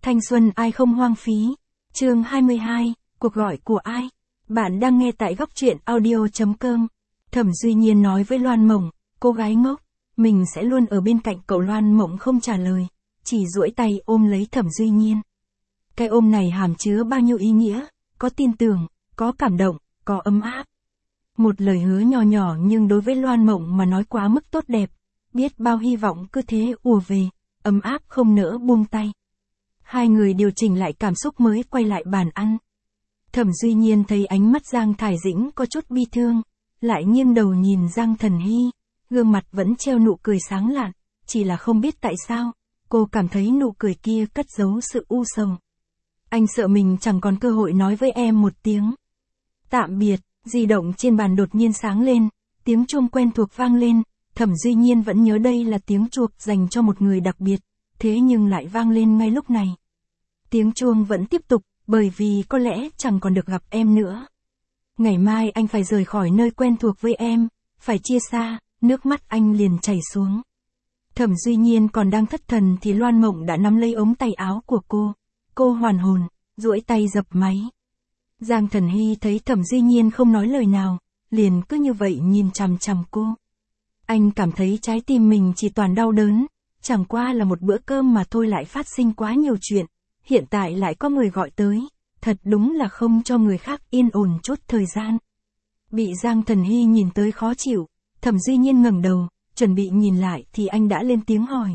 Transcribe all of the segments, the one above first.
Thanh xuân ai không hoang phí. Chương 22, cuộc gọi của ai? Bạn đang nghe tại góc truyện audio.com. Thẩm Duy Nhiên nói với Loan Mộng, cô gái ngốc, mình sẽ luôn ở bên cạnh cậu. Loan Mộng không trả lời, chỉ duỗi tay ôm lấy Thẩm Duy Nhiên. Cái ôm này hàm chứa bao nhiêu ý nghĩa, có tin tưởng, có cảm động, có ấm áp. Một lời hứa nhỏ nhỏ nhưng đối với Loan Mộng mà nói quá mức tốt đẹp, biết bao hy vọng cứ thế ùa về, ấm áp không nỡ buông tay. Hai người điều chỉnh lại cảm xúc mới quay lại bàn ăn. Thẩm Duy Nhiên thấy ánh mắt Giang Thải Dĩnh có chút bi thương, lại nghiêng đầu nhìn Giang Thần Hy, gương mặt vẫn treo nụ cười sáng lạn, chỉ là không biết tại sao, cô cảm thấy nụ cười kia cất giấu sự u sầu. Anh sợ mình chẳng còn cơ hội nói với em một tiếng tạm biệt. Di động trên bàn đột nhiên sáng lên, tiếng chuông quen thuộc vang lên, Thẩm Duy Nhiên vẫn nhớ đây là tiếng chuông dành cho một người đặc biệt, thế nhưng lại vang lên ngay lúc này. Tiếng chuông vẫn tiếp tục, bởi vì có lẽ chẳng còn được gặp em nữa. Ngày mai anh phải rời khỏi nơi quen thuộc với em, phải chia xa, nước mắt anh liền chảy xuống. Thẩm Duy Nhiên còn đang thất thần thì Loan Mộng đã nắm lấy ống tay áo của cô hoàn hồn, duỗi tay dập máy. Giang Thần Hy thấy Thẩm Duy Nhiên không nói lời nào, liền cứ như vậy nhìn chằm chằm cô. Anh cảm thấy trái tim mình chỉ toàn đau đớn, chẳng qua là một bữa cơm mà thôi lại phát sinh quá nhiều chuyện, hiện tại lại có người gọi tới, thật đúng là không cho người khác yên ổn chút thời gian. Bị Giang Thần Hy nhìn tới khó chịu, Thẩm Duy Nhiên ngẩng đầu, chuẩn bị nhìn lại thì anh đã lên tiếng hỏi.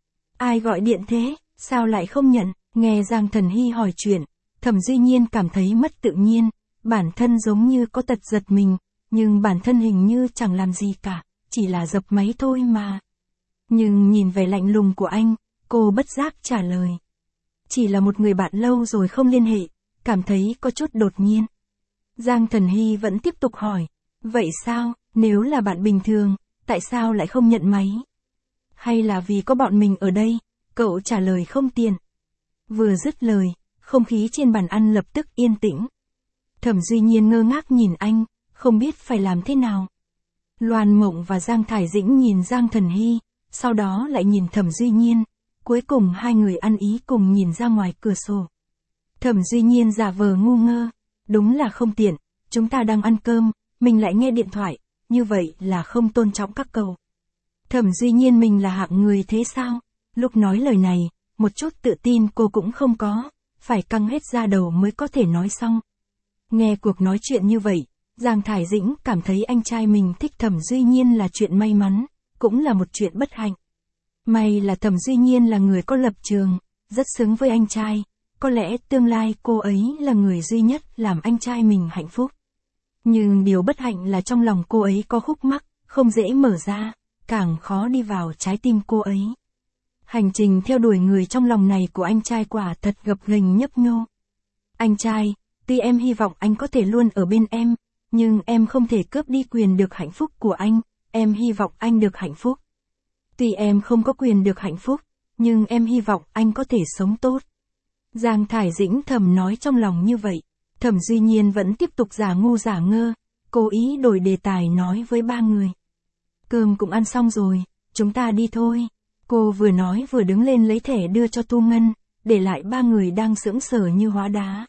Ai gọi điện thế, sao lại không nhận? Nghe Giang Thần Hy hỏi chuyện, Thẩm Duy Nhiên cảm thấy mất tự nhiên, bản thân giống như có tật giật mình, nhưng bản thân hình như chẳng làm gì cả, chỉ là dập máy thôi mà. Nhưng nhìn vẻ lạnh lùng của anh, cô bất giác trả lời. Chỉ là một người bạn lâu rồi không liên hệ, cảm thấy có chút đột nhiên. Giang Thần Hy vẫn tiếp tục hỏi, vậy sao, nếu là bạn bình thường, tại sao lại không nhận máy? Hay là vì có bọn mình ở đây, cậu trả lời không tiện. Vừa dứt lời, không khí trên bàn ăn lập tức yên tĩnh. Thẩm Duy Nhiên ngơ ngác nhìn anh, không biết phải làm thế nào. Loan Mộng và Giang Thải Dĩnh nhìn Giang Thần Hy, sau đó lại nhìn Thẩm Duy Nhiên, cuối cùng hai người ăn ý cùng nhìn ra ngoài cửa sổ. Thẩm Duy Nhiên giả vờ ngu ngơ, đúng là không tiện, chúng ta đang ăn cơm, mình lại nghe điện thoại, như vậy là không tôn trọng các cậu. Thẩm Duy Nhiên mình là hạng người thế sao? Lúc nói lời này, một chút tự tin cô cũng không có, phải căng hết da đầu mới có thể nói xong. Nghe cuộc nói chuyện như vậy, Giang Thải Dĩnh cảm thấy anh trai mình thích Thẩm Duy Nhiên là chuyện may mắn, cũng là một chuyện bất hạnh. May là Thẩm Duy Nhiên là người có lập trường, rất xứng với anh trai, có lẽ tương lai cô ấy là người duy nhất làm anh trai mình hạnh phúc. Nhưng điều bất hạnh là trong lòng cô ấy có khúc mắc, không dễ mở ra, càng khó đi vào trái tim cô ấy. Hành trình theo đuổi người trong lòng này của anh trai quả thật gập ghềnh nhấp nhô. Anh trai, tuy em hy vọng anh có thể luôn ở bên em, nhưng em không thể cướp đi quyền được hạnh phúc của anh, em hy vọng anh được hạnh phúc. Tuy em không có quyền được hạnh phúc, nhưng em hy vọng anh có thể sống tốt. Giang Thải Dĩnh thầm nói trong lòng như vậy. Thẩm Duy Nhiên vẫn tiếp tục giả ngu giả ngơ, cố ý đổi đề tài nói với ba người. Cơm cũng ăn xong rồi, chúng ta đi thôi. Cô vừa nói vừa đứng lên lấy thẻ đưa cho Tu Ngân, để lại ba người đang sững sờ như hóa đá.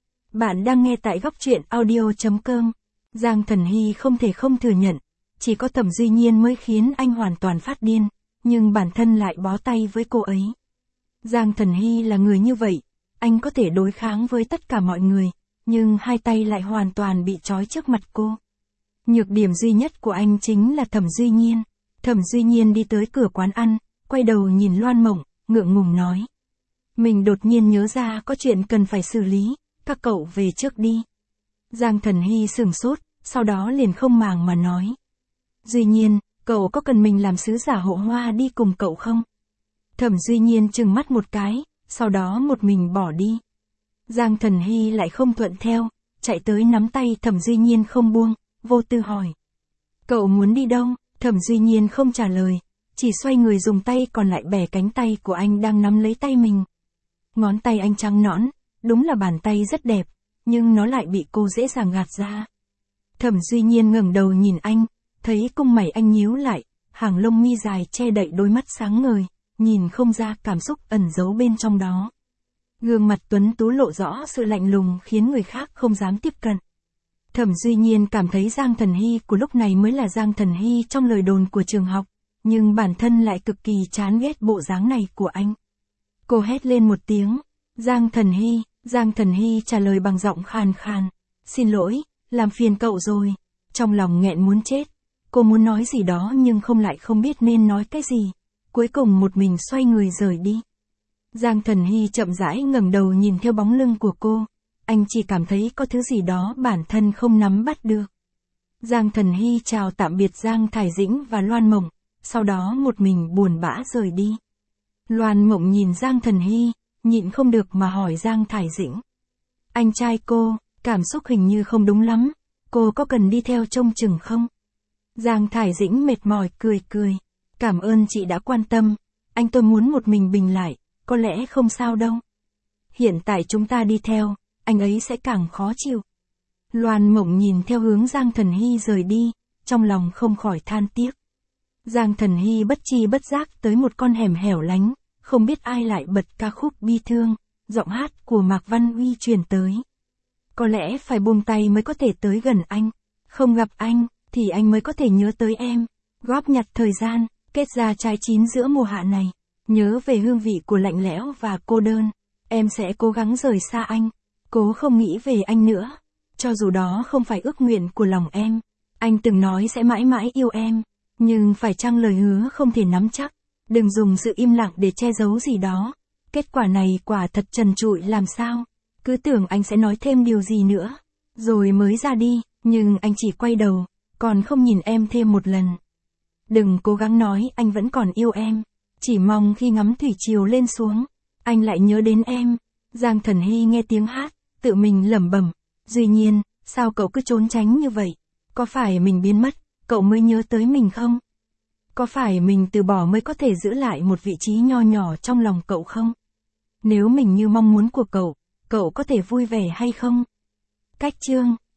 Bạn đang nghe tại góc truyện audio.com. Giang Thần Hy không thể không thừa nhận, chỉ có Thẩm Duy Nhiên mới khiến anh hoàn toàn phát điên, nhưng bản thân lại bó tay với cô ấy. Giang Thần Hy là người như vậy, anh có thể đối kháng với tất cả mọi người, nhưng hai tay lại hoàn toàn bị trói trước mặt cô. Nhược điểm duy nhất của anh chính là Thẩm Duy Nhiên. Thẩm Duy Nhiên đi tới cửa quán ăn, quay đầu nhìn Loan Mộng, ngượng ngùng nói. Mình đột nhiên nhớ ra có chuyện cần phải xử lý, các cậu về trước đi. Giang Thần Hy sửng sốt, sau đó liền không màng mà nói. Duy Nhiên, cậu có cần mình làm sứ giả hộ hoa đi cùng cậu không? Thẩm Duy Nhiên trừng mắt một cái, sau đó một mình bỏ đi. Giang Thần Hy lại không thuận theo, chạy tới nắm tay Thẩm Duy Nhiên không buông, vô tư hỏi. Cậu muốn đi đâu? Thẩm Duy Nhiên không trả lời, chỉ xoay người dùng tay còn lại bẻ cánh tay của anh đang nắm lấy tay mình. Ngón tay anh trắng nõn, đúng là bàn tay rất đẹp, nhưng nó lại bị cô dễ dàng gạt ra. Thẩm Duy Nhiên ngẩng đầu nhìn anh, thấy cung mày anh nhíu lại, hàng lông mi dài che đậy đôi mắt sáng ngời, nhìn không ra cảm xúc ẩn giấu bên trong đó. Gương mặt tuấn tú lộ rõ sự lạnh lùng khiến người khác không dám tiếp cận. Thẩm Duy Nhiên cảm thấy Giang Thần Hy của lúc này mới là Giang Thần Hy trong lời đồn của trường học, nhưng bản thân lại cực kỳ chán ghét bộ dáng này của anh. Cô hét lên một tiếng, Giang Thần Hy trả lời bằng giọng khàn khàn, xin lỗi, làm phiền cậu rồi. Trong lòng nghẹn muốn chết, cô muốn nói gì đó nhưng không biết nên nói cái gì, cuối cùng một mình xoay người rời đi. Giang Thần Hy chậm rãi ngẩng đầu nhìn theo bóng lưng của cô, anh chỉ cảm thấy có thứ gì đó bản thân không nắm bắt được. Giang Thần Hy chào tạm biệt Giang Thải Dĩnh và Loan Mộng, sau đó một mình buồn bã rời đi. Loan Mộng nhìn Giang Thần Hy, nhịn không được mà hỏi Giang Thải Dĩnh. Anh trai cô, cảm xúc hình như không đúng lắm, cô có cần đi theo trông chừng không? Giang Thải Dĩnh mệt mỏi cười, cảm ơn chị đã quan tâm, tôi muốn một mình bình lại, có lẽ không sao đâu. Hiện tại chúng ta đi theo, anh ấy sẽ càng khó chịu. Loan Mộng nhìn theo hướng Giang Thần Hy rời đi, trong lòng không khỏi than tiếc. Giang Thần Hy bất tri bất giác tới một con hẻm hẻo lánh, không biết ai lại bật ca khúc bi thương, giọng hát của Mạc Văn Uy truyền tới. Có lẽ phải buông tay mới có thể tới gần anh, không gặp anh, thì anh mới có thể nhớ tới em. Góp nhặt thời gian, kết ra trái chín giữa mùa hạ này, nhớ về hương vị của lạnh lẽo và cô đơn, em sẽ cố gắng rời xa anh, cố không nghĩ về anh nữa. Cho dù đó không phải ước nguyện của lòng em, anh từng nói sẽ mãi mãi yêu em, nhưng phải chăng lời hứa không thể nắm chắc, đừng dùng sự im lặng để che giấu gì đó. Kết quả này quả thật trần trụi làm sao, cứ tưởng anh sẽ nói thêm điều gì nữa, rồi mới ra đi, nhưng anh chỉ quay đầu, còn không nhìn em thêm một lần. Đừng cố gắng nói anh vẫn còn yêu em, chỉ mong khi ngắm thủy triều lên xuống, anh lại nhớ đến em. Giang Thần Hy nghe tiếng hát, tự mình lẩm bẩm, Duy Nhiên, sao cậu cứ trốn tránh như vậy? Có phải mình biến mất, cậu mới nhớ tới mình không? Có phải mình từ bỏ mới có thể giữ lại một vị trí nho nhỏ trong lòng cậu không? Nếu mình như mong muốn của cậu có thể vui vẻ hay không? Cách chương